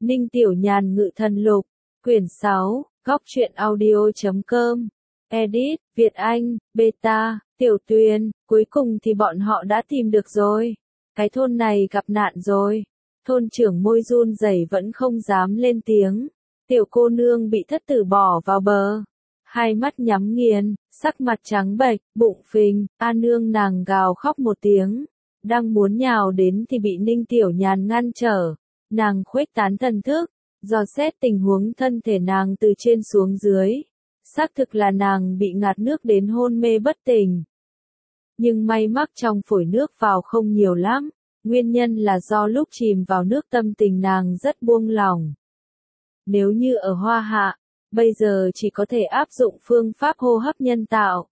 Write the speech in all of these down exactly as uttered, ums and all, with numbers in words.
Ninh Tiểu Nhàn Ngự Thần Lục, quyển sáu, góc truyện audio.com, edit, Việt Anh, beta, Tiểu Tuyền, cuối cùng thì bọn họ đã tìm được rồi. Cái thôn này gặp nạn rồi. Thôn trưởng môi run rẩy vẫn không dám lên tiếng. Tiểu cô nương bị thất tử bỏ vào bờ. Hai mắt nhắm nghiền, sắc mặt trắng bệch, bụng phình, A nương nàng gào khóc một tiếng. Đang muốn nhào đến thì bị Ninh Tiểu Nhàn ngăn trở. Nàng khuếch tán thần thức, dò xét tình huống thân thể nàng từ trên xuống dưới. Xác thực là nàng bị ngạt nước đến hôn mê bất tỉnh. Nhưng may mắc trong phổi nước vào không nhiều lắm. Nguyên nhân là do lúc chìm vào nước tâm tình nàng rất buông lỏng. Nếu như ở Hoa Hạ, bây giờ chỉ có thể áp dụng phương pháp hô hấp nhân tạo.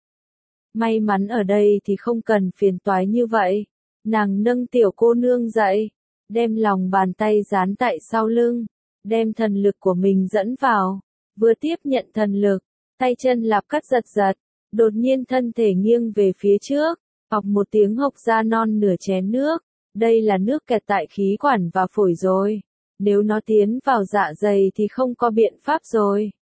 May mắn ở đây thì không cần phiền toái như vậy. Nàng nâng tiểu cô nương dậy, đem lòng bàn tay dán tại sau lưng, đem thần lực của mình dẫn vào, vừa tiếp nhận thần lực, tay chân lạp cắt giật giật, đột nhiên thân thể nghiêng về phía trước, ọc một tiếng hộc ra non nửa chén nước. Đây là nước kẹt tại khí quản và phổi rồi. Nếu nó tiến vào dạ dày thì không có biện pháp rồi.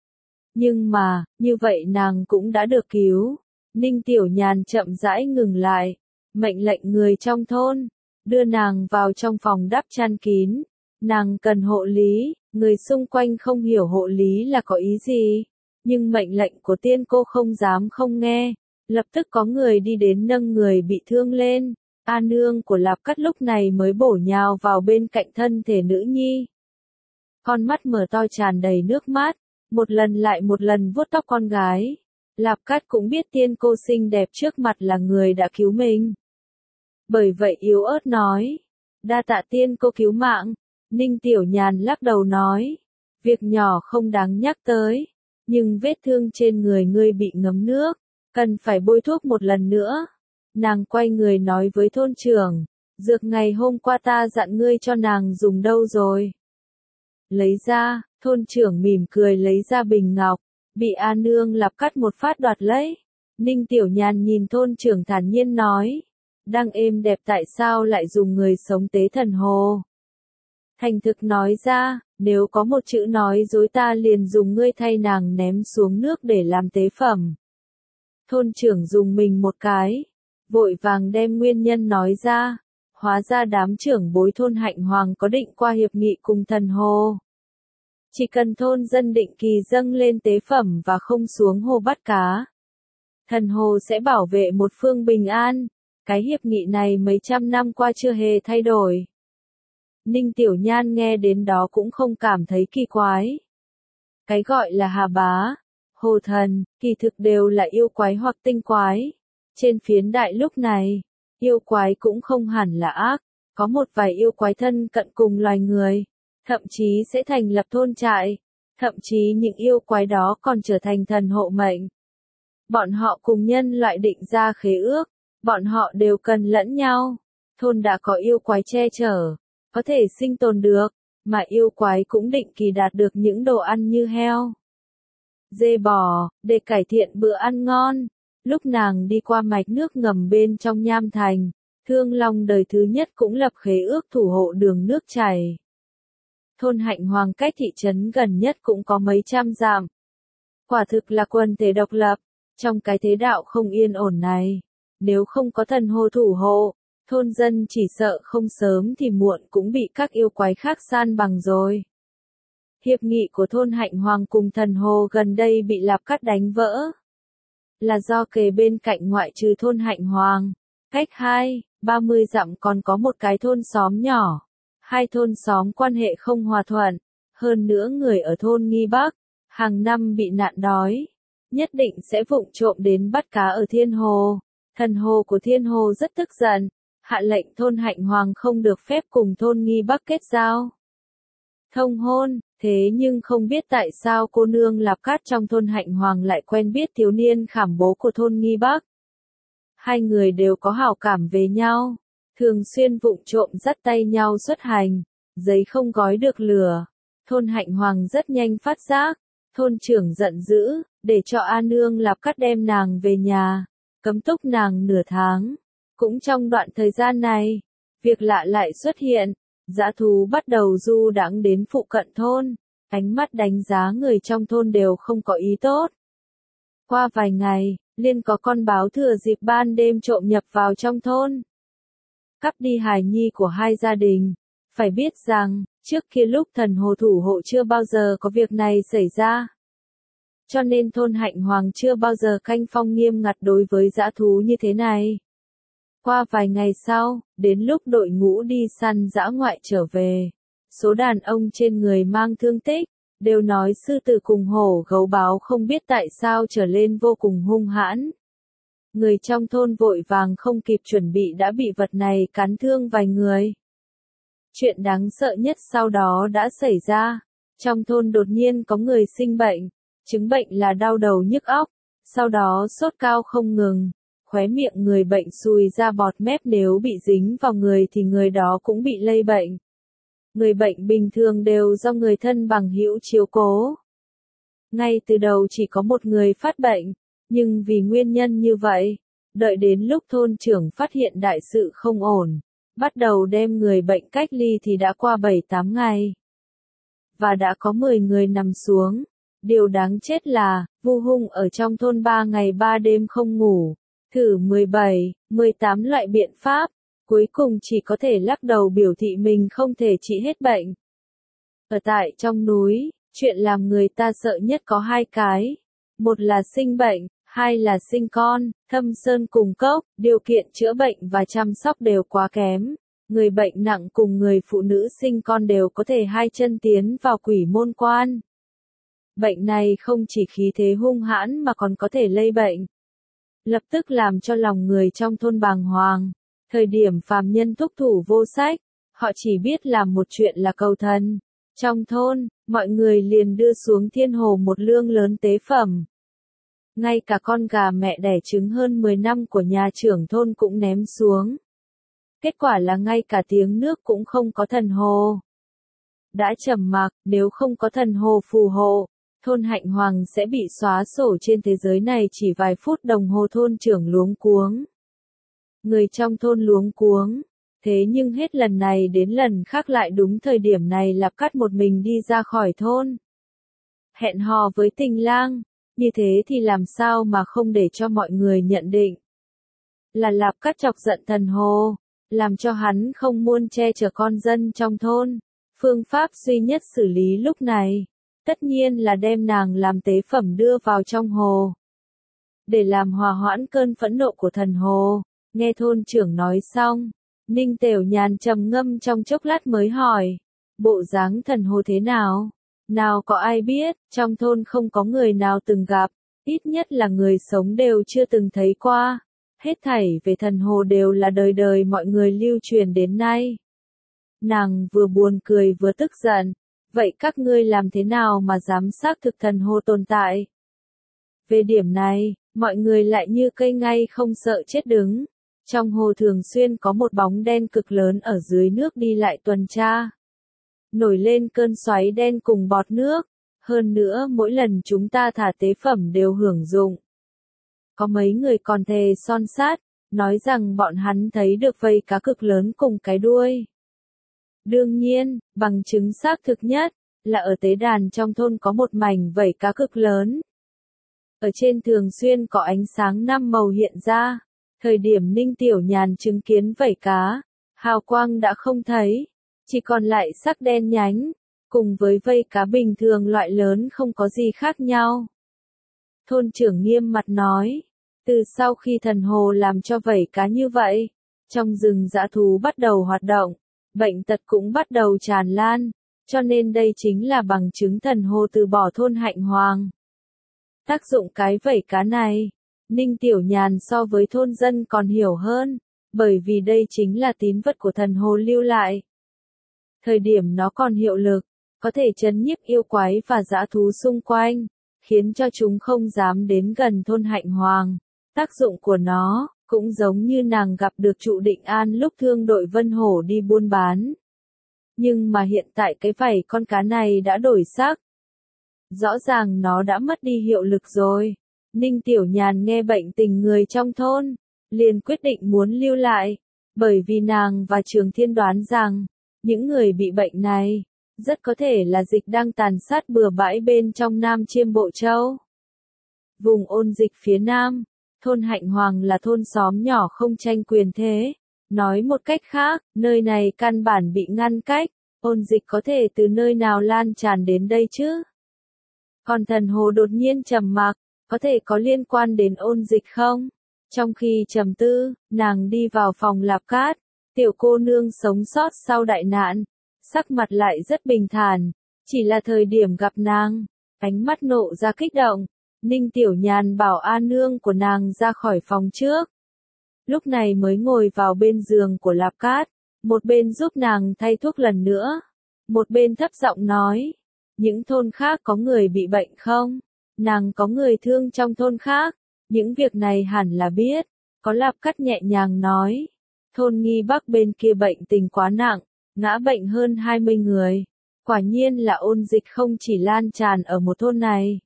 Nhưng mà, như vậy nàng cũng đã được cứu. Ninh Tiểu Nhàn chậm rãi ngừng lại. Mệnh lệnh người trong thôn. Đưa nàng vào trong phòng đắp chăn kín. Nàng cần hộ lý. Người xung quanh không hiểu hộ lý là có ý gì. Nhưng mệnh lệnh của tiên cô không dám không nghe. Lập tức có người đi đến nâng người bị thương lên. A nương của Lạp Cắt lúc này mới bổ nhào vào bên cạnh thân thể nữ nhi. Con mắt mở to tràn đầy nước mắt, một lần lại một lần vuốt tóc con gái. Lạp Cắt cũng biết tiên cô xinh đẹp trước mặt là người đã cứu mình. Bởi vậy yếu ớt nói, đa tạ tiên cô cứu mạng. Ninh Tiểu Nhàn lắc đầu nói, việc nhỏ không đáng nhắc tới, nhưng vết thương trên người ngươi bị ngấm nước, cần phải bôi thuốc một lần nữa. Nàng quay người nói với thôn trưởng, dược ngày hôm qua ta dặn ngươi cho nàng dùng đâu rồi? Lấy ra, thôn trưởng mỉm cười lấy ra bình ngọc, bị A nương Lạp Cắt một phát đoạt lấy. Ninh Tiểu Nhàn nhìn thôn trưởng thản nhiên nói, đang êm đẹp tại sao lại dùng người sống tế thần hồ? Thành thực nói ra, nếu có một chữ nói dối ta liền dùng ngươi thay nàng ném xuống nước để làm tế phẩm. Thôn trưởng dùng mình một cái. Vội vàng đem nguyên nhân nói ra, hóa ra đám trưởng bối thôn Hạnh Hoàng có định qua hiệp nghị cùng thần hồ. Chỉ cần thôn dân định kỳ dâng lên tế phẩm và không xuống hồ bắt cá. Thần hồ sẽ bảo vệ một phương bình an, cái hiệp nghị này mấy trăm năm qua chưa hề thay đổi. Ninh Tiểu Nhan nghe đến đó cũng không cảm thấy kỳ quái. Cái gọi là hà bá, hồ thần, kỳ thực đều là yêu quái hoặc tinh quái. Trên phiến đại lúc này, yêu quái cũng không hẳn là ác, có một vài yêu quái thân cận cùng loài người, thậm chí sẽ thành lập thôn trại, thậm chí những yêu quái đó còn trở thành thần hộ mệnh. Bọn họ cùng nhân loại định ra khế ước, bọn họ đều cần lẫn nhau, thôn đã có yêu quái che chở, có thể sinh tồn được, mà yêu quái cũng định kỳ đạt được những đồ ăn như heo, dê bò, để cải thiện bữa ăn ngon. Lúc nàng đi qua mạch nước ngầm bên trong Nham Thành, Thương Long đời thứ nhất cũng lập khế ước thủ hộ đường nước chảy. Thôn Hạnh Hoàng cách thị trấn gần nhất cũng có mấy trăm dặm. Quả thực là quần thể độc lập, trong cái thế đạo không yên ổn này. Nếu không có thần hồ thủ hộ, thôn dân chỉ sợ không sớm thì muộn cũng bị các yêu quái khác san bằng rồi. Hiệp nghị của thôn Hạnh Hoàng cùng thần hồ gần đây bị Lạp Cắt đánh vỡ. Là do kề bên cạnh ngoại trừ thôn Hạnh Hoàng, cách hai, ba mươi dặm còn có một cái thôn xóm nhỏ. Hai thôn xóm quan hệ không hòa thuận, hơn nữa người ở thôn Nghi Bắc, hàng năm bị nạn đói. Nhất định sẽ vụng trộm đến bắt cá ở Thiên Hồ. Thần hồ của Thiên Hồ rất tức giận, hạ lệnh thôn Hạnh Hoàng không được phép cùng thôn Nghi Bắc kết giao. Thông hôn. Thế nhưng không biết tại sao cô nương Lạp Cát trong thôn Hạnh Hoàng lại quen biết thiếu niên khảm bố của thôn Nghi Bắc. Hai người đều có hảo cảm về nhau, thường xuyên vụng trộm dắt tay nhau xuất hành, giấy không gói được lửa. Thôn Hạnh Hoàng rất nhanh phát giác, thôn trưởng giận dữ, để cho A nương Lạp Cát đem nàng về nhà, cấm túc nàng nửa tháng. Cũng trong đoạn thời gian này, việc lạ lại xuất hiện, Dã thú bắt đầu du đãng đến phụ cận thôn, ánh mắt đánh giá người trong thôn đều không có ý tốt. Qua vài ngày, liên có con báo thừa dịp ban đêm trộm nhập vào trong thôn, cắp đi hài nhi của hai gia đình. Phải biết rằng, trước kia lúc thần hồ thủ hộ chưa bao giờ có việc này xảy ra. Cho nên thôn Hạnh Hoàng chưa bao giờ canh phong nghiêm ngặt đối với dã thú như thế này. Qua vài ngày sau, đến lúc đội ngũ đi săn dã ngoại trở về, số đàn ông trên người mang thương tích, đều nói sư tử cùng hổ gấu báo không biết tại sao trở lên vô cùng hung hãn. Người trong thôn vội vàng không kịp chuẩn bị đã bị vật này cắn thương vài người. Chuyện đáng sợ nhất sau đó đã xảy ra. Trong thôn đột nhiên có người sinh bệnh, chứng bệnh là đau đầu nhức óc, sau đó sốt cao không ngừng, khóe miệng người bệnh sùi ra bọt mép, nếu bị dính vào người thì người đó cũng bị lây bệnh. Người bệnh bình thường đều do người thân bằng hữu chiếu cố. Ngay từ đầu chỉ có một người phát bệnh, nhưng vì nguyên nhân như vậy, đợi đến lúc thôn trưởng phát hiện đại sự không ổn, bắt đầu đem người bệnh cách ly thì đã qua bảy tám ngày. Và đã có mười người nằm xuống. Điều đáng chết là, Vu Hung ở trong thôn ba ngày ba đêm không ngủ, thử mười bảy, mười tám loại biện pháp, cuối cùng chỉ có thể lắc đầu biểu thị mình không thể trị hết bệnh. Ở tại trong núi, chuyện làm người ta sợ nhất có hai cái. Một là sinh bệnh, hai là sinh con. Thâm Sơn cùng Cốc, điều kiện chữa bệnh và chăm sóc đều quá kém. Người bệnh nặng cùng người phụ nữ sinh con đều có thể hai chân tiến vào quỷ môn quan. Bệnh này không chỉ khí thế hung hãn mà còn có thể lây bệnh. Lập tức làm cho lòng người trong thôn bàng hoàng. Thời điểm phàm nhân thúc thủ vô sách, họ chỉ biết làm một chuyện là cầu thần. Trong thôn, mọi người liền đưa xuống thiên hồ một lương lớn tế phẩm. Ngay cả con gà mẹ đẻ trứng hơn mười năm của nhà trưởng thôn cũng ném xuống. Kết quả là ngay cả tiếng nước cũng không có thần hồ. Đã trầm mặc, nếu không có thần hồ phù hộ, thôn Hạnh Hoàng sẽ bị xóa sổ trên thế giới này chỉ vài phút đồng hồ. Thôn trưởng luống cuống. Người trong thôn luống cuống. Thế nhưng hết lần này đến lần khác lại đúng thời điểm này Lạp Cát một mình đi ra khỏi thôn. Hẹn hò với Tình Lang, như thế thì làm sao mà không để cho mọi người nhận định là Lạp Cát chọc giận thần hồ, làm cho hắn không muốn che chở con dân trong thôn. Phương pháp duy nhất xử lý lúc này, tất nhiên là đem nàng làm tế phẩm đưa vào trong hồ, để làm hòa hoãn cơn phẫn nộ của thần hồ. Nghe thôn trưởng nói xong, Ninh Tiểu Nhàn trầm ngâm trong chốc lát mới hỏi, bộ dáng thần hồ thế nào? Nào có ai biết, trong thôn không có người nào từng gặp, ít nhất là người sống đều chưa từng thấy qua. Hết thảy về thần hồ đều là đời đời mọi người lưu truyền đến nay. Nàng vừa buồn cười vừa tức giận, vậy các ngươi làm thế nào mà dám xác thực thần hồ tồn tại? Về điểm này, mọi người lại như cây ngay không sợ chết đứng. Trong hồ thường xuyên có một bóng đen cực lớn ở dưới nước đi lại tuần tra. Nổi lên cơn xoáy đen cùng bọt nước. Hơn nữa mỗi lần chúng ta thả tế phẩm đều hưởng dụng. Có mấy người còn thề son sát, nói rằng bọn hắn thấy được vây cá cực lớn cùng cái đuôi. Đương nhiên, bằng chứng xác thực nhất, là ở tế đàn trong thôn có một mảnh vảy cá cực lớn. Ở trên thường xuyên có ánh sáng năm màu hiện ra. Thời điểm Ninh Tiểu Nhàn chứng kiến vảy cá, hào quang đã không thấy, chỉ còn lại sắc đen nhánh, cùng với vây cá bình thường loại lớn không có gì khác nhau. Thôn trưởng nghiêm mặt nói, từ sau khi thần hồ làm cho vảy cá như vậy, trong rừng dã thú bắt đầu hoạt động, bệnh tật cũng bắt đầu tràn lan, cho nên đây chính là bằng chứng thần hồ từ bỏ thôn Hạnh Hoàng. Tác dụng cái vảy cá này, Ninh Tiểu Nhàn so với thôn dân còn hiểu hơn, bởi vì đây chính là tín vật của thần hồ lưu lại. Thời điểm nó còn hiệu lực, có thể trấn nhiếp yêu quái và dã thú xung quanh, khiến cho chúng không dám đến gần thôn Hạnh Hoàng. Tác dụng của nó, cũng giống như nàng gặp được trụ Định An lúc thương đội Vân Hổ đi buôn bán. Nhưng mà hiện tại cái vảy con cá này đã đổi sắc. Rõ ràng nó đã mất đi hiệu lực rồi. Ninh Tiểu Nhàn nghe bệnh tình người trong thôn, liền quyết định muốn lưu lại, bởi vì nàng và Trường Thiên đoán rằng, Những người bị bệnh này, rất có thể là dịch đang tàn sát bừa bãi bên trong Nam Chiêm Bộ Châu. Vùng ôn dịch phía Nam, thôn Hạnh Hoàng là thôn xóm nhỏ không tranh quyền thế. Nói một cách khác, nơi này căn bản bị ngăn cách, ôn dịch có thể từ nơi nào lan tràn đến đây chứ? Còn Thần Hồ đột nhiên trầm mặc, có thể có liên quan đến ôn dịch không? Trong khi trầm tư, nàng đi vào phòng Lạp Cát, tiểu cô nương sống sót sau đại nạn, sắc mặt lại rất bình thản, chỉ là thời điểm gặp nàng, ánh mắt nộ ra kích động, Ninh Tiểu Nhàn bảo A Nương của nàng ra khỏi phòng trước. Lúc này mới ngồi vào bên giường của Lạp Cát, một bên giúp nàng thay thuốc lần nữa, một bên thấp giọng nói, những thôn khác có người bị bệnh không? Nàng có người thương trong thôn khác, những việc này hẳn là biết, có Lạp Cát nhẹ nhàng nói, thôn Nghi Bắc bên kia bệnh tình quá nặng, ngã bệnh hơn hai mươi người, quả nhiên là ôn dịch không chỉ lan tràn ở một thôn này.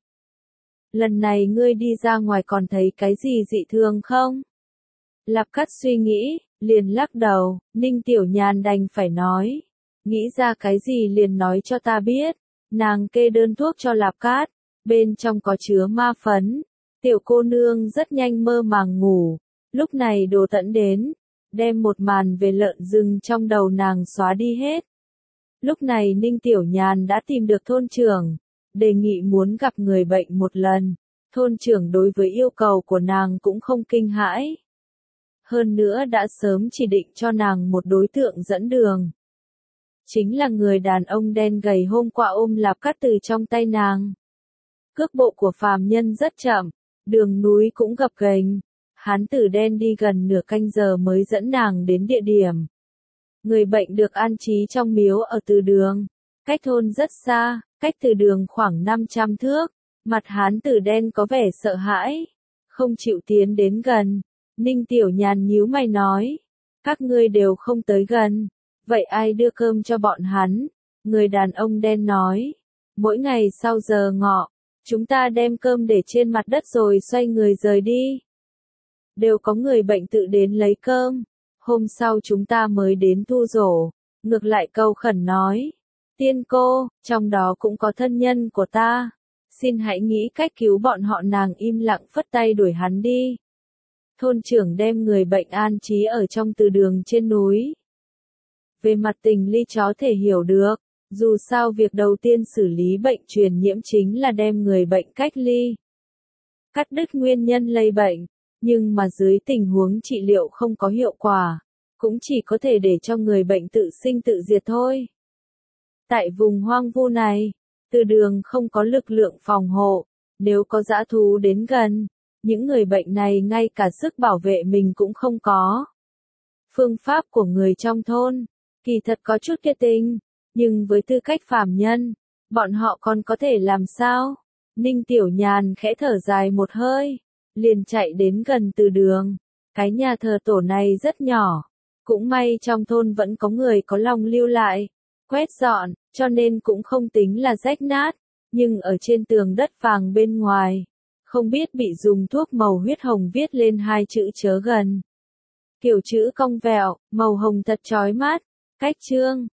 Lần này ngươi đi ra ngoài còn thấy cái gì dị thường không? Lạp Cát suy nghĩ, liền lắc đầu, Ninh Tiểu Nhàn đành phải nói. Nghĩ ra cái gì liền nói cho ta biết. Nàng kê đơn thuốc cho Lạp Cát, bên trong có chứa ma phấn. Tiểu cô nương rất nhanh mơ màng ngủ. Lúc này Đồ Tẫn đến, đem một màn về lợn rừng trong đầu nàng xóa đi hết. Lúc này Ninh Tiểu Nhàn đã tìm được thôn trưởng, đề nghị muốn gặp người bệnh một lần. Thôn trưởng đối với yêu cầu của nàng cũng không kinh hãi. Hơn nữa đã sớm chỉ định cho nàng một đối tượng dẫn đường. Chính là người đàn ông đen gầy hôm qua ôm Lạp Cát từ trong tay nàng. Cước bộ của phàm nhân rất chậm, đường núi cũng gập ghềnh. Hán tử đen đi gần nửa canh giờ mới dẫn nàng đến địa điểm. Người bệnh được an trí trong miếu ở từ đường, cách thôn rất xa, cách từ đường khoảng năm trăm thước. Mặt hán tử đen có vẻ sợ hãi, không chịu tiến đến gần. Ninh Tiểu Nhàn nhíu mày nói, các ngươi đều không tới gần, vậy ai đưa cơm cho bọn hắn? Người đàn ông đen nói, mỗi ngày sau giờ ngọ, chúng ta đem cơm để trên mặt đất rồi xoay người rời đi. Đều có người bệnh tự đến lấy cơm, hôm sau chúng ta mới đến thu rổ. Ngược lại câu khẩn nói, tiên cô, trong đó cũng có thân nhân của ta, xin hãy nghĩ cách cứu bọn họ. Nàng im lặng phất tay đuổi hắn đi. Thôn trưởng đem người bệnh an trí ở trong từ đường trên núi. Về mặt tình lý chó thể hiểu được, dù sao việc đầu tiên xử lý bệnh truyền nhiễm chính là đem người bệnh cách ly. Cắt đứt nguyên nhân lây bệnh, nhưng mà dưới tình huống trị liệu không có hiệu quả, cũng chỉ có thể để cho người bệnh tự sinh tự diệt thôi. Tại vùng hoang vu này, từ đường không có lực lượng phòng hộ, nếu có dã thú đến gần, những người bệnh này ngay cả sức bảo vệ mình cũng không có. Phương pháp của người trong thôn, kỳ thật có chút kia tình, nhưng với tư cách phàm nhân, bọn họ còn có thể làm sao? Ninh Tiểu Nhàn khẽ thở dài một hơi, liền chạy đến gần từ đường. Cái nhà thờ tổ này rất nhỏ, cũng may trong thôn vẫn có người có lòng lưu lại, quét dọn, cho nên cũng không tính là rách nát, nhưng ở trên tường đất vàng bên ngoài, không biết bị dùng thuốc màu huyết hồng viết lên hai chữ chớ gần. Kiểu chữ cong vẹo, màu hồng thật chói mắt, cách chương.